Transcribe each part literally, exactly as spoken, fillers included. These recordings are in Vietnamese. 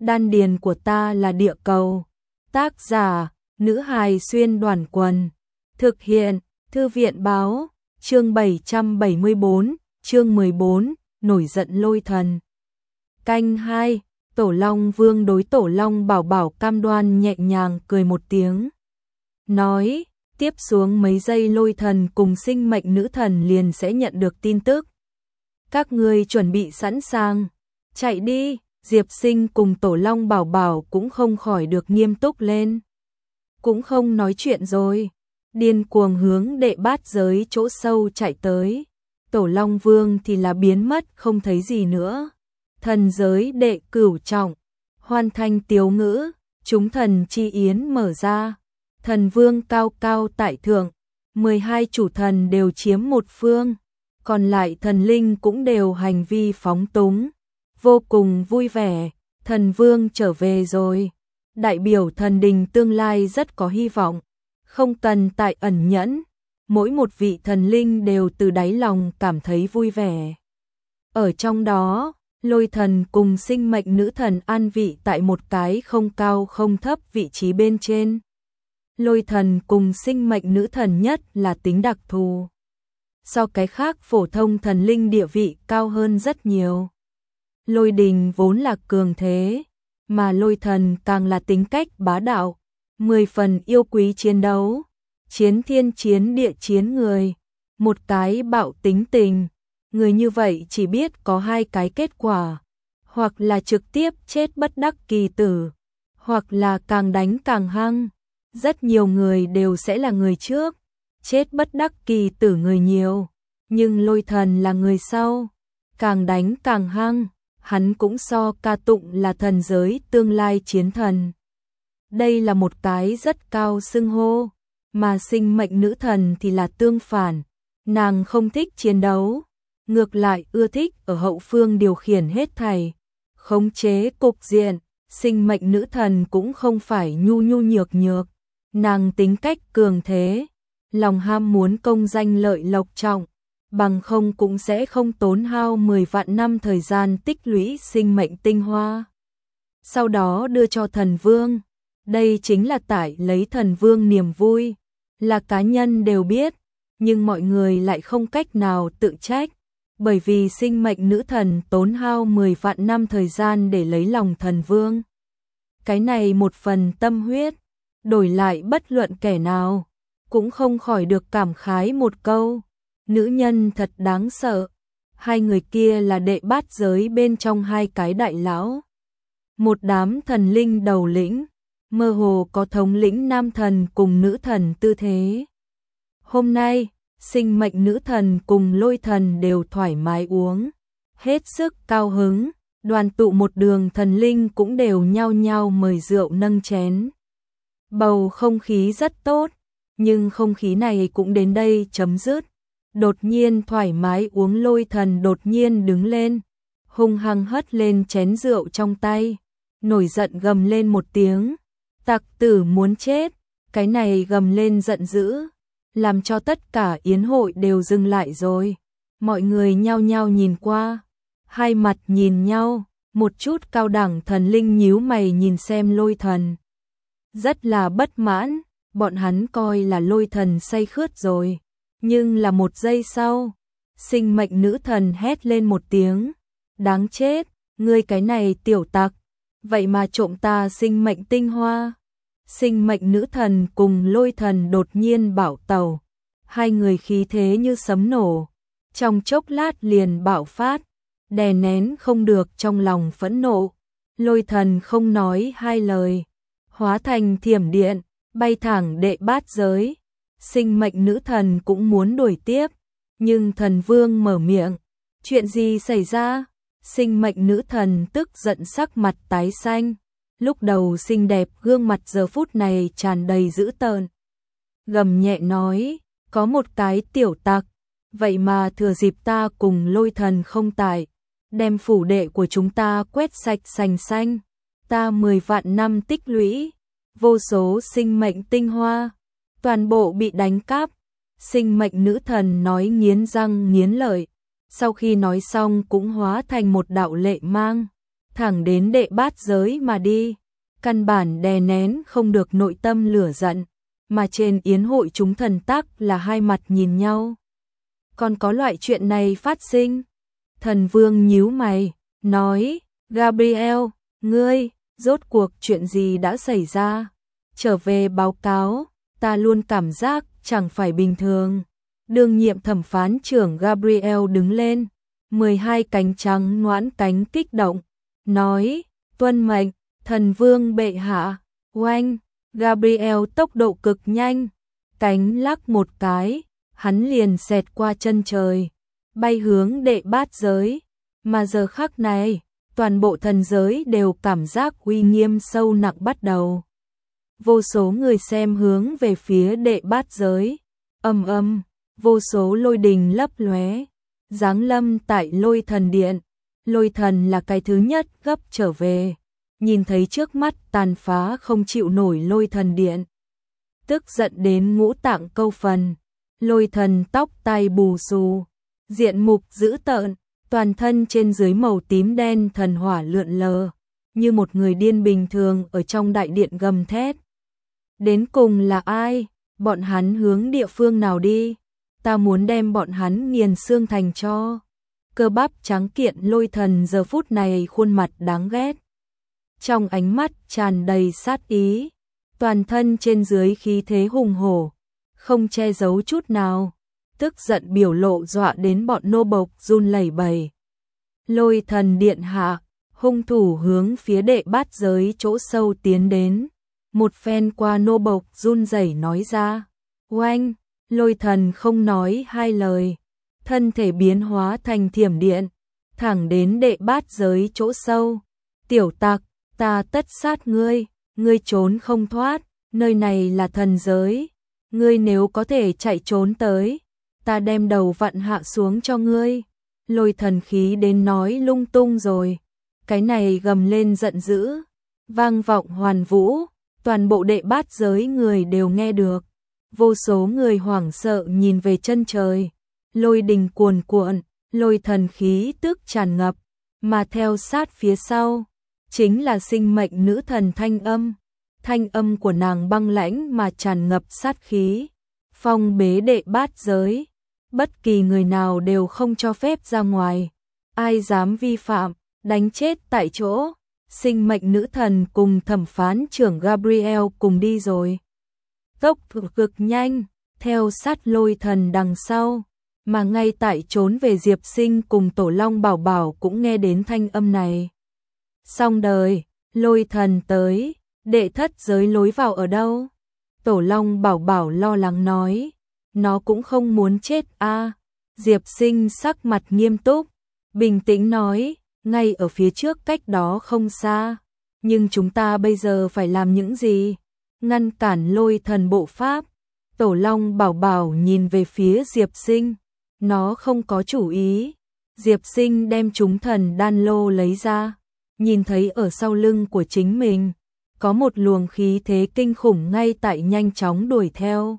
Đan điền của ta là địa cầu. Tác giả, nữ hài xuyên đoàn quần. Thực hiện, thư viện báo, chương bảy trăm bảy mươi bốn, chương mười bốn, nổi giận lôi thần. Canh hai, Tổ Long Vương đối Tổ Long Bảo Bảo cam đoan nhẹ nhàng cười một tiếng. Nói, tiếp xuống mấy giây lôi thần cùng sinh mệnh nữ thần liền sẽ nhận được tin tức. Các ngươi chuẩn bị sẵn sàng, chạy đi. Diệp Sinh cùng Tổ Long Bảo Bảo cũng không khỏi được nghiêm túc lên. Cũng không nói chuyện rồi, điên cuồng hướng đệ bát giới chỗ sâu chạy tới. Tổ Long Vương thì là biến mất không thấy gì nữa. Thần giới đệ cửu trọng, hoàn thành tiếu ngữ, chúng thần chi yến mở ra. Thần Vương cao cao tại thượng, mười hai chủ thần đều chiếm một phương, còn lại thần linh cũng đều hành vi phóng túng. Vô cùng vui vẻ, thần vương trở về rồi. Đại biểu thần đình tương lai rất có hy vọng. Không cần tại ẩn nhẫn, mỗi một vị thần linh đều từ đáy lòng cảm thấy vui vẻ. Ở trong đó, lôi thần cùng sinh mệnh nữ thần an vị tại một cái không cao không thấp vị trí bên trên. Lôi thần cùng sinh mệnh nữ thần nhất là tính đặc thù. So cái khác phổ thông thần linh địa vị cao hơn rất nhiều. Lôi đình vốn là cường thế, mà lôi thần càng là tính cách bá đạo, mười phần yêu quý chiến đấu, chiến thiên chiến địa chiến người, một cái bạo tính tình, người như vậy chỉ biết có hai cái kết quả, hoặc là trực tiếp chết bất đắc kỳ tử, hoặc là càng đánh càng hăng, rất nhiều người đều sẽ là người trước, chết bất đắc kỳ tử người nhiều, nhưng lôi thần là người sau, càng đánh càng hăng. Hắn cũng so ca tụng là thần giới tương lai chiến thần. Đây là một cái rất cao xưng hô, mà sinh mệnh nữ thần thì là tương phản. Nàng không thích chiến đấu, ngược lại ưa thích ở hậu phương điều khiển hết thảy, khống chế cục diện. Sinh mệnh nữ thần cũng không phải nhu nhu nhược nhược, nàng tính cách cường thế, lòng ham muốn công danh lợi lộc trọng. Bằng không cũng sẽ không tốn hao mười vạn năm thời gian tích lũy sinh mệnh tinh hoa. Sau đó đưa cho thần vương. Đây chính là tải lấy thần vương niềm vui. Là cá nhân đều biết, nhưng mọi người lại không cách nào tự trách. Bởi vì sinh mệnh nữ thần tốn hao mười vạn năm thời gian để lấy lòng thần vương. Cái này một phần tâm huyết, đổi lại bất luận kẻ nào, cũng không khỏi được cảm khái một câu. Nữ nhân thật đáng sợ. Hai người kia là đệ bát giới bên trong hai cái đại lão. Một đám thần linh đầu lĩnh, mơ hồ có thống lĩnh nam thần cùng nữ thần tư thế. Hôm nay, sinh mệnh nữ thần cùng lôi thần đều thoải mái uống, hết sức cao hứng, đoàn tụ một đường thần linh cũng đều nhao nhao mời rượu nâng chén. Bầu không khí rất tốt, nhưng không khí này cũng đến đây chấm dứt. Đột nhiên thoải mái uống lôi thần đột nhiên đứng lên, hung hăng hất lên chén rượu trong tay, nổi giận gầm lên một tiếng, tặc tử muốn chết, cái này gầm lên giận dữ, làm cho tất cả yến hội đều dừng lại rồi, mọi người nhao nhao nhìn qua, hai mặt nhìn nhau, một chút cao đẳng thần linh nhíu mày nhìn xem lôi thần. Rất là bất mãn, bọn hắn coi là lôi thần say khướt rồi. Nhưng là một giây sau, sinh mệnh nữ thần hét lên một tiếng, đáng chết, ngươi cái này tiểu tặc, vậy mà trộm ta sinh mệnh tinh hoa. Sinh mệnh nữ thần cùng lôi thần đột nhiên bạo tàu, hai người khí thế như sấm nổ, trong chốc lát liền bạo phát, đè nén không được trong lòng phẫn nộ. Lôi thần không nói hai lời, hóa thành thiểm điện, bay thẳng đệ bát giới. Sinh mệnh nữ thần cũng muốn đuổi tiếp, nhưng thần vương mở miệng. Chuyện gì xảy ra? Sinh mệnh nữ thần tức giận sắc mặt tái xanh. Lúc đầu xinh đẹp gương mặt giờ phút này tràn đầy dữ tợn. Gầm nhẹ nói, có một cái tiểu tặc, vậy mà thừa dịp ta cùng lôi thần không tại, đem phủ đệ của chúng ta quét sạch sành xanh. Ta mười vạn năm tích lũy, vô số sinh mệnh tinh hoa. Toàn bộ bị đánh cắp. Sinh mệnh nữ thần nói nghiến răng nghiến lợi, sau khi nói xong cũng hóa thành một đạo lệ mang, thẳng đến đệ bát giới mà đi. Căn bản đè nén không được nội tâm lửa giận, mà trên yến hội chúng thần tắc là hai mặt nhìn nhau. Còn có loại chuyện này phát sinh? Thần vương nhíu mày, nói, Gabriel, ngươi, rốt cuộc chuyện gì đã xảy ra? Trở về báo cáo, ta luôn cảm giác chẳng phải bình thường. Đương nhiệm thẩm phán trưởng Gabriel đứng lên, mười hai cánh trắng ngoãn cánh kích động, nói, tuân mệnh, thần vương bệ hạ. Oanh, Gabriel tốc độ cực nhanh, cánh lắc một cái, hắn liền xẹt qua chân trời, bay hướng đệ bát giới. Mà giờ khắc này, toàn bộ thần giới đều cảm giác uy nghiêm sâu nặng bắt đầu. Vô số người xem hướng về phía đệ bát giới, ầm ầm, vô số lôi đình lấp lóe, giáng lâm tại lôi thần điện. Lôi thần là cái thứ nhất gấp trở về, nhìn thấy trước mắt tàn phá không chịu nổi lôi thần điện, tức giận đến ngũ tạng câu phần. Lôi thần tóc tai bù xù, diện mục dữ tợn, toàn thân trên dưới màu tím đen thần hỏa lượn lờ, như một người điên bình thường ở trong đại điện gầm thét. Đến cùng là ai? Bọn hắn hướng địa phương nào đi? Ta muốn đem bọn hắn nghiền xương thành tro. Cơ bắp trắng kiện lôi thần giờ phút này khuôn mặt đáng ghét, trong ánh mắt tràn đầy sát ý, toàn thân trên dưới khí thế hùng hổ, không che giấu chút nào, tức giận biểu lộ dọa đến bọn nô bộc run lẩy bẩy. Lôi thần điện hạ, hung thủ hướng phía đệ bát giới chỗ sâu tiến đến, một phen qua nô bộc run rẩy nói ra. Oanh, lôi thần không nói hai lời, thân thể biến hóa thành thiểm điện, thẳng đến đệ bát giới chỗ sâu. Tiểu tặc, ta tất sát ngươi, ngươi trốn không thoát, nơi này là thần giới, ngươi nếu có thể chạy trốn tới, ta đem đầu vặn hạ xuống cho ngươi. Lôi thần khí đến nói lung tung rồi, cái này gầm lên giận dữ, vang vọng hoàn vũ, toàn bộ đệ bát giới người đều nghe được. Vô số người hoảng sợ nhìn về chân trời, lôi đình cuồn cuộn, lôi thần khí tức tràn ngập, mà theo sát phía sau, chính là sinh mệnh nữ thần thanh âm. Thanh âm của nàng băng lãnh mà tràn ngập sát khí, phong bế đệ bát giới, bất kỳ người nào đều không cho phép ra ngoài, ai dám vi phạm, đánh chết tại chỗ. Sinh mệnh nữ thần cùng thẩm phán trưởng Gabriel cùng đi rồi, tốc độ cực nhanh, theo sát lôi thần đằng sau, mà ngay tại trốn về Diệp Sinh cùng Tổ Long Bảo Bảo cũng nghe đến thanh âm này. Xong đời, lôi thần tới, đệ thất giới lối vào ở đâu? Tổ Long Bảo Bảo lo lắng nói, nó cũng không muốn chết a. À. Diệp Sinh sắc mặt nghiêm túc, bình tĩnh nói, ngay ở phía trước cách đó không xa, nhưng chúng ta bây giờ phải làm những gì? Ngăn cản lôi thần bộ pháp. Tổ Long Bảo Bảo nhìn về phía Diệp Sinh, nó không có chủ ý. Diệp Sinh đem chúng thần đan lô lấy ra, nhìn thấy ở sau lưng của chính mình có một luồng khí thế kinh khủng ngay tại nhanh chóng đuổi theo.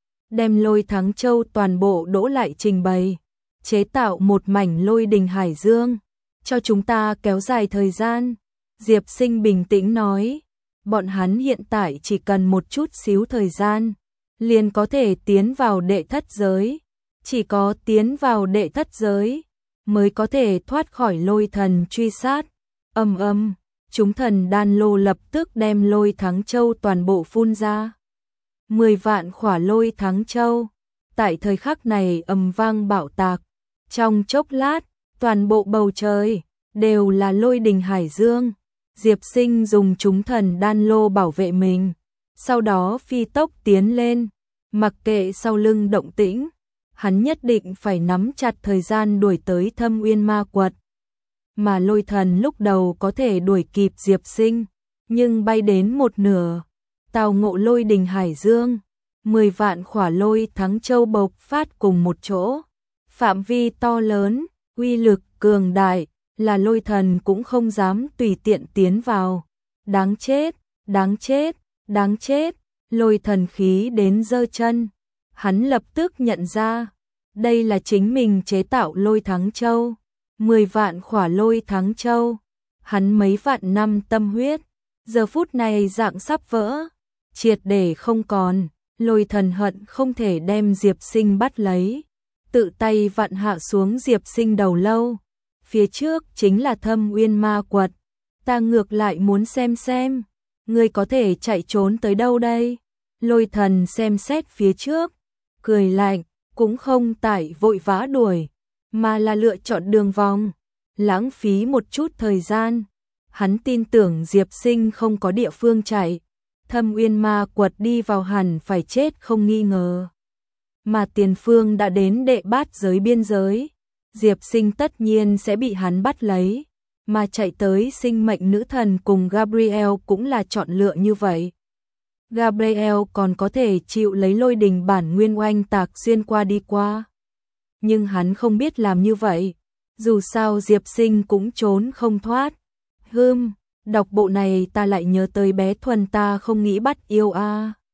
Đem lôi thắng châu toàn bộ đỗ lại trình bày, chế tạo một mảnh lôi đình hải dương, cho chúng ta kéo dài thời gian. Diệp Sinh bình tĩnh nói, bọn hắn hiện tại chỉ cần một chút xíu thời gian, liền có thể tiến vào đệ thất giới. Chỉ có tiến vào đệ thất giới, mới có thể thoát khỏi lôi thần truy sát. Âm âm, chúng thần đan lô lập tức đem lôi thắng châu toàn bộ phun ra. Mười vạn khỏa lôi thắng châu, tại thời khắc này ầm vang bạo tạc. Trong chốc lát, toàn bộ bầu trời đều là lôi đình hải dương. Diệp Sinh dùng chúng thần đan lô bảo vệ mình, sau đó phi tốc tiến lên, mặc kệ sau lưng động tĩnh, hắn nhất định phải nắm chặt thời gian đuổi tới Thâm Uyên Ma Quật. Mà lôi thần lúc đầu có thể đuổi kịp Diệp Sinh, nhưng bay đến một nửa, tào ngộ lôi đình hải dương, mười vạn khỏa lôi thắng châu bộc phát cùng một chỗ, phạm vi to lớn, uy lực cường đại, là lôi thần cũng không dám tùy tiện tiến vào. Đáng chết, đáng chết, đáng chết, lôi thần khí đến giơ chân. Hắn lập tức nhận ra, đây là chính mình chế tạo lôi thắng châu, mười vạn khỏa lôi thắng châu. Hắn mấy vạn năm tâm huyết, giờ phút này dạng sắp vỡ, triệt để không còn. Lôi Thần hận không thể đem Diệp Sinh bắt lấy, tự tay vặn hạ xuống Diệp Sinh đầu lâu. Phía trước chính là Thâm Uyên Ma Quật, ta ngược lại muốn xem xem, ngươi có thể chạy trốn tới đâu đây? Lôi Thần xem xét phía trước, cười lạnh, cũng không tại vội vã đuổi, mà là lựa chọn đường vòng, lãng phí một chút thời gian. Hắn tin tưởng Diệp Sinh không có địa phương chạy, Thâm Uyên Ma Quật đi vào hẳn phải chết không nghi ngờ. Mà Tiền Phương đã đến đệ bát giới biên giới, Diệp Sinh tất nhiên sẽ bị hắn bắt lấy, mà chạy tới Sinh Mệnh Nữ Thần cùng Gabriel cũng là chọn lựa như vậy. Gabriel còn có thể chịu lấy lôi đình bản nguyên oanh tạc xuyên qua đi qua. Nhưng hắn không biết làm như vậy, dù sao Diệp Sinh cũng trốn không thoát. Hừm, đọc bộ này ta lại nhớ tới bé Thuần ta không nghĩ bắt yêu a. À.